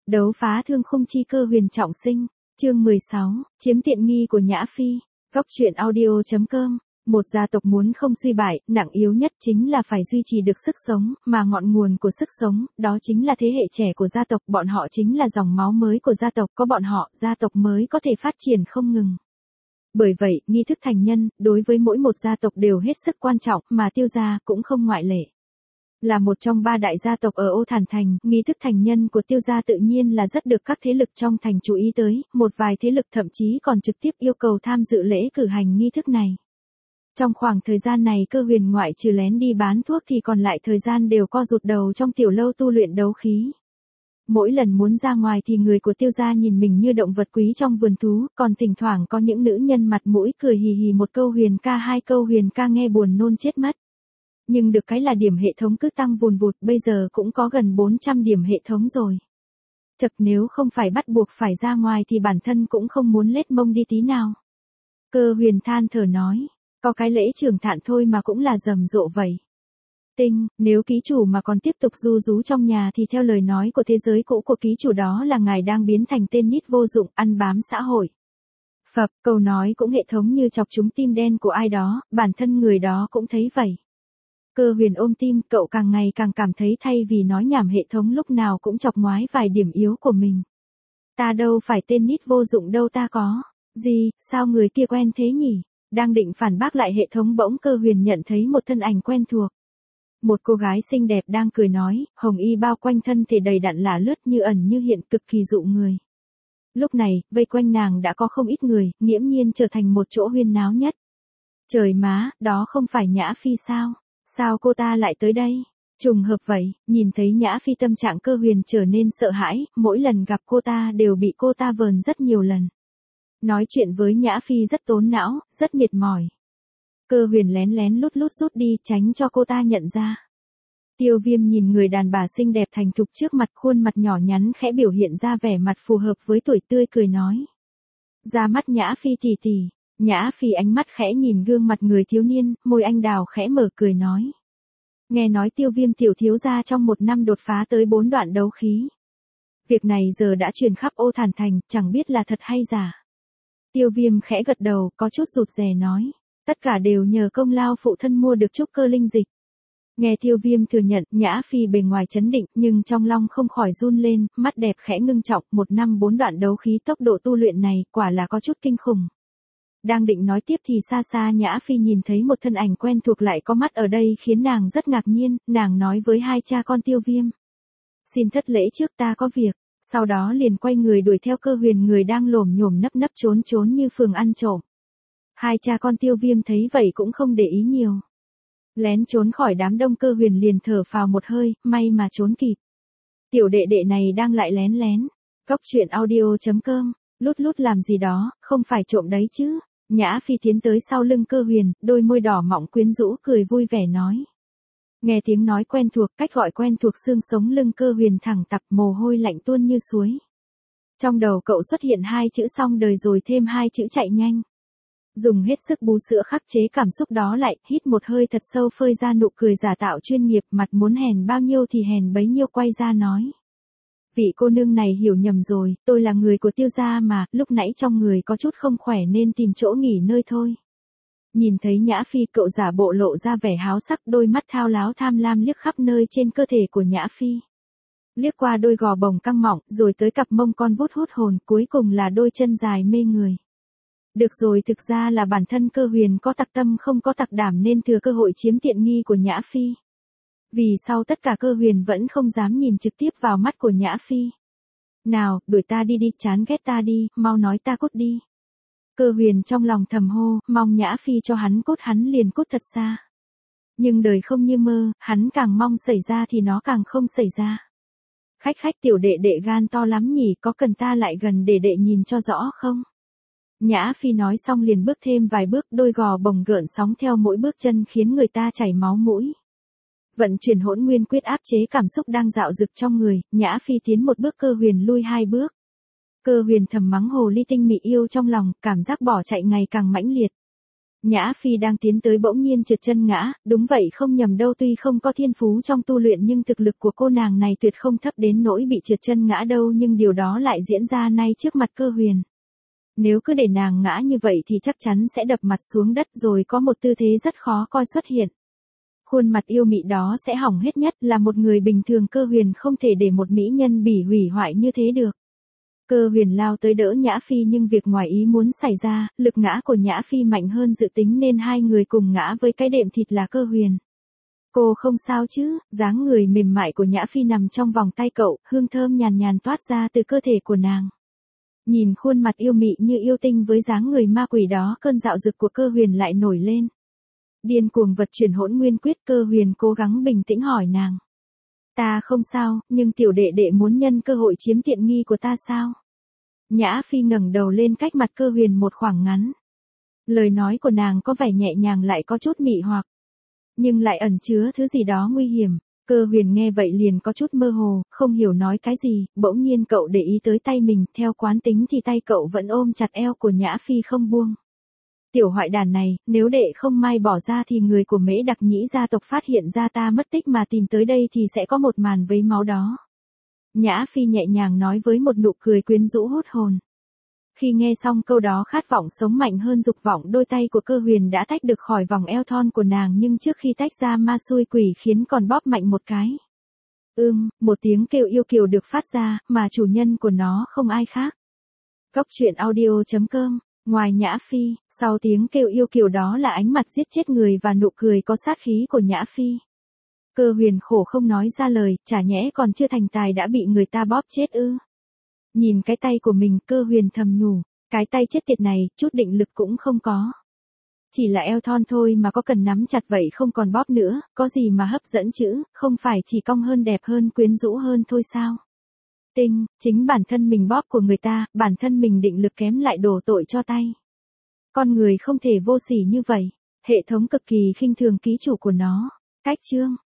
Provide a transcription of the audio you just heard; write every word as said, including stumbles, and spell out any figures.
Đấu phá thương khung chi cơ huyền trọng sinh, chương mười sáu, chiếm tiện nghi của Nhã Phi. Góc truyện audio chấm com. Một gia tộc muốn không suy bại, nặng yếu nhất chính là phải duy trì được sức sống, mà ngọn nguồn của sức sống, đó chính là thế hệ trẻ của gia tộc, bọn họ chính là dòng máu mới của gia tộc, có bọn họ, gia tộc mới có thể phát triển không ngừng. Bởi vậy, nghi thức thành nhân, đối với mỗi một gia tộc đều hết sức quan trọng, mà Tiêu gia cũng không ngoại lệ. Là một trong ba đại gia tộc ở Ô Thản Thành, nghi thức thành nhân của Tiêu gia tự nhiên là rất được các thế lực trong thành chú ý tới, một vài thế lực thậm chí còn trực tiếp yêu cầu tham dự lễ cử hành nghi thức này. Trong khoảng thời gian này Cơ Huyền ngoại trừ lén đi bán thuốc thì còn lại thời gian đều co rụt đầu trong tiểu lâu tu luyện đấu khí. Mỗi lần muốn ra ngoài thì người của Tiêu gia nhìn mình như động vật quý trong vườn thú, còn thỉnh thoảng có những nữ nhân mặt mũi cười hì hì một câu huyền ca hai câu huyền ca nghe buồn nôn chết mất. Nhưng được cái là điểm hệ thống cứ tăng vùn vụt, bây giờ cũng có gần bốn trăm điểm hệ thống rồi. Chật, nếu không phải bắt buộc phải ra ngoài thì bản thân cũng không muốn lết mông đi tí nào. Cơ Huyền than thở nói, có cái lễ trưởng thạn thôi mà cũng là rầm rộ vậy. Tinh, nếu ký chủ mà còn tiếp tục ru rú trong nhà thì theo lời nói của thế giới cũ của ký chủ đó là ngài đang biến thành tên nít vô dụng, ăn bám xã hội. Phập, câu nói cũng hệ thống như chọc trúng tim đen của ai đó, bản thân người đó cũng thấy vậy. Cơ Huyền ôm tim, cậu càng ngày càng cảm thấy thay vì nói nhảm hệ thống lúc nào cũng chọc ngoái vài điểm yếu của mình. Ta đâu phải tên nít vô dụng đâu, ta có. Gì, sao người kia quen thế nhỉ? Đang định phản bác lại hệ thống bỗng Cơ Huyền nhận thấy một thân ảnh quen thuộc. Một cô gái xinh đẹp đang cười nói, hồng y bao quanh thân thể đầy đặn lả lướt như ẩn như hiện, cực kỳ dụ người. Lúc này, vây quanh nàng đã có không ít người, nghiễm nhiên trở thành một chỗ huyên náo nhất. Trời má, đó không phải Nhã Phi sao? Sao cô ta lại tới đây? Trùng hợp vậy, nhìn thấy Nhã Phi tâm trạng Cơ Huyền trở nên sợ hãi, mỗi lần gặp cô ta đều bị cô ta vờn rất nhiều lần. Nói chuyện với Nhã Phi rất tốn não, rất mệt mỏi. Cơ Huyền lén lén lút lút rút đi, tránh cho cô ta nhận ra. Tiêu Viêm nhìn người đàn bà xinh đẹp thành thục trước mặt, khuôn mặt nhỏ nhắn khẽ biểu hiện ra vẻ mặt phù hợp với tuổi tươi, cười nói. Ra mắt Nhã Phi tỷ tỷ. Nhã Phi ánh mắt khẽ nhìn gương mặt người thiếu niên, môi anh đào khẽ mở cười nói. Nghe nói Tiêu Viêm tiểu thiếu gia trong một năm đột phá tới bốn đoạn đấu khí. Việc này giờ đã truyền khắp Ô Thản Thành, chẳng biết là thật hay giả. Tiêu Viêm khẽ gật đầu, có chút rụt rè nói. Tất cả đều nhờ công lao phụ thân mua được trúc cơ linh dịch. Nghe Tiêu Viêm thừa nhận, Nhã Phi bề ngoài trấn định, nhưng trong lòng không khỏi run lên, mắt đẹp khẽ ngưng trọng, một năm bốn đoạn đấu khí, tốc độ tu luyện này, quả là có chút kinh khủng. Đang định nói tiếp thì xa xa Nhã Phi nhìn thấy một thân ảnh quen thuộc lại có mắt ở đây khiến nàng rất ngạc nhiên, nàng nói với hai cha con Tiêu Viêm. Xin thất lễ trước, ta có việc, sau đó liền quay người đuổi theo Cơ Huyền, người đang lổm nhổm nấp nấp trốn trốn như phường ăn trộm. Hai cha con Tiêu Viêm thấy vậy cũng không để ý nhiều. Lén trốn khỏi đám đông, Cơ Huyền liền thở phào một hơi, may mà trốn kịp. Tiểu đệ đệ này đang lại lén lén. Góc truyện audio chấm com, lút lút làm gì đó, không phải trộm đấy chứ. Nhã Phi tiến tới sau lưng Cơ Huyền, đôi môi đỏ mọng quyến rũ, cười vui vẻ nói. Nghe tiếng nói quen thuộc, cách gọi quen thuộc, xương sống lưng Cơ Huyền thẳng tắp, mồ hôi lạnh tuôn như suối. Trong đầu cậu xuất hiện hai chữ xong đời rồi thêm hai chữ chạy nhanh. Dùng hết sức bú sữa khắc chế cảm xúc đó lại, hít một hơi thật sâu, phơi ra nụ cười giả tạo chuyên nghiệp, mặt muốn hèn bao nhiêu thì hèn bấy nhiêu, quay ra nói. Vị cô nương này hiểu nhầm rồi, tôi là người của Tiêu gia mà, lúc nãy trong người có chút không khỏe nên tìm chỗ nghỉ ngơi thôi. Nhìn thấy Nhã Phi, cậu giả bộ lộ ra vẻ háo sắc, đôi mắt thao láo tham lam liếc khắp nơi trên cơ thể của Nhã Phi. Liếc qua đôi gò bồng căng mọng, rồi tới cặp mông con vút hút hồn, cuối cùng là đôi chân dài mê người. Được rồi, thực ra là bản thân Cơ Huyền có tặc tâm không có tặc đảm nên thừa cơ hội chiếm tiện nghi của Nhã Phi. Vì sau tất cả Cơ Huyền vẫn không dám nhìn trực tiếp vào mắt của Nhã Phi. Nào, đuổi ta đi đi, chán ghét ta đi, mau nói ta cút đi. Cơ Huyền trong lòng thầm hô, mong Nhã Phi cho hắn cút, hắn liền cút thật xa. Nhưng đời không như mơ, hắn càng mong xảy ra thì nó càng không xảy ra. Khách khách, tiểu đệ đệ gan to lắm nhỉ, có cần ta lại gần để đệ nhìn cho rõ không? Nhã Phi nói xong liền bước thêm vài bước, đôi gò bồng gợn sóng theo mỗi bước chân khiến người ta chảy máu mũi. Vận chuyển hỗn nguyên quyết áp chế cảm xúc đang dạo dực trong người, Nhã Phi tiến một bước, Cơ Huyền lui hai bước. Cơ Huyền thầm mắng hồ ly tinh mị yêu trong lòng, cảm giác bỏ chạy ngày càng mãnh liệt. Nhã Phi đang tiến tới bỗng nhiên trượt chân ngã, đúng vậy không nhầm đâu, tuy không có thiên phú trong tu luyện nhưng thực lực của cô nàng này tuyệt không thấp đến nỗi bị trượt chân ngã đâu, nhưng điều đó lại diễn ra nay trước mặt Cơ Huyền. Nếu cứ để nàng ngã như vậy thì chắc chắn sẽ đập mặt xuống đất rồi có một tư thế rất khó coi xuất hiện. Khuôn mặt yêu mị đó sẽ hỏng hết, nhất là một người bình thường Cơ Huyền không thể để một mỹ nhân bị hủy hoại như thế được. Cơ Huyền lao tới đỡ Nhã Phi nhưng việc ngoài ý muốn xảy ra, lực ngã của Nhã Phi mạnh hơn dự tính nên hai người cùng ngã với cái đệm thịt là Cơ Huyền. Cô không sao chứ? Dáng người mềm mại của Nhã Phi nằm trong vòng tay cậu, hương thơm nhàn nhàn toát ra từ cơ thể của nàng. Nhìn khuôn mặt yêu mị như yêu tinh với dáng người ma quỷ đó, cơn dạo dực của Cơ Huyền lại nổi lên. Điên cuồng vật chuyển hỗn nguyên quyết, Cơ Huyền cố gắng bình tĩnh hỏi nàng. Ta không sao, nhưng tiểu đệ đệ muốn nhân cơ hội chiếm tiện nghi của ta sao? Nhã Phi ngẩng đầu lên cách mặt Cơ Huyền một khoảng ngắn. Lời nói của nàng có vẻ nhẹ nhàng lại có chút mị hoặc, nhưng lại ẩn chứa thứ gì đó nguy hiểm. Cơ Huyền nghe vậy liền có chút mơ hồ, không hiểu nói cái gì, bỗng nhiên cậu để ý tới tay mình, theo quán tính thì tay cậu vẫn ôm chặt eo của Nhã Phi không buông. Tiểu hoại đàn này, nếu đệ không may bỏ ra thì người của Mễ Đặc Nhĩ gia tộc phát hiện ra ta mất tích mà tìm tới đây thì sẽ có một màn vấy máu đó. Nhã Phi nhẹ nhàng nói với một nụ cười quyến rũ hút hồn. Khi nghe xong câu đó, khát vọng sống mạnh hơn dục vọng, đôi tay của Cơ Huyền đã tách được khỏi vòng eo thon của nàng, nhưng trước khi tách ra ma xui quỷ khiến còn bóp mạnh một cái. Ưm, một tiếng kêu yêu kiều được phát ra, mà chủ nhân của nó không ai khác. Góc truyện audio chấm com. Ngoài Nhã Phi, sau tiếng kêu yêu kiều đó là ánh mặt giết chết người và nụ cười có sát khí của Nhã Phi. Cơ Huyền khổ không nói ra lời, chả nhẽ còn chưa thành tài đã bị người ta bóp chết ư? Nhìn cái tay của mình, Cơ Huyền thầm nhủ, cái tay chết tiệt này, chút định lực cũng không có. Chỉ là eo thon thôi mà có cần nắm chặt vậy không còn bóp nữa, có gì mà hấp dẫn chứ, không phải chỉ cong hơn, đẹp hơn, quyến rũ hơn thôi sao? Tinh, chính bản thân mình bóp của người ta, bản thân mình định lực kém lại đổ tội cho tay. Con người không thể vô sỉ như vậy, hệ thống cực kỳ khinh thường ký chủ của nó. Cách chương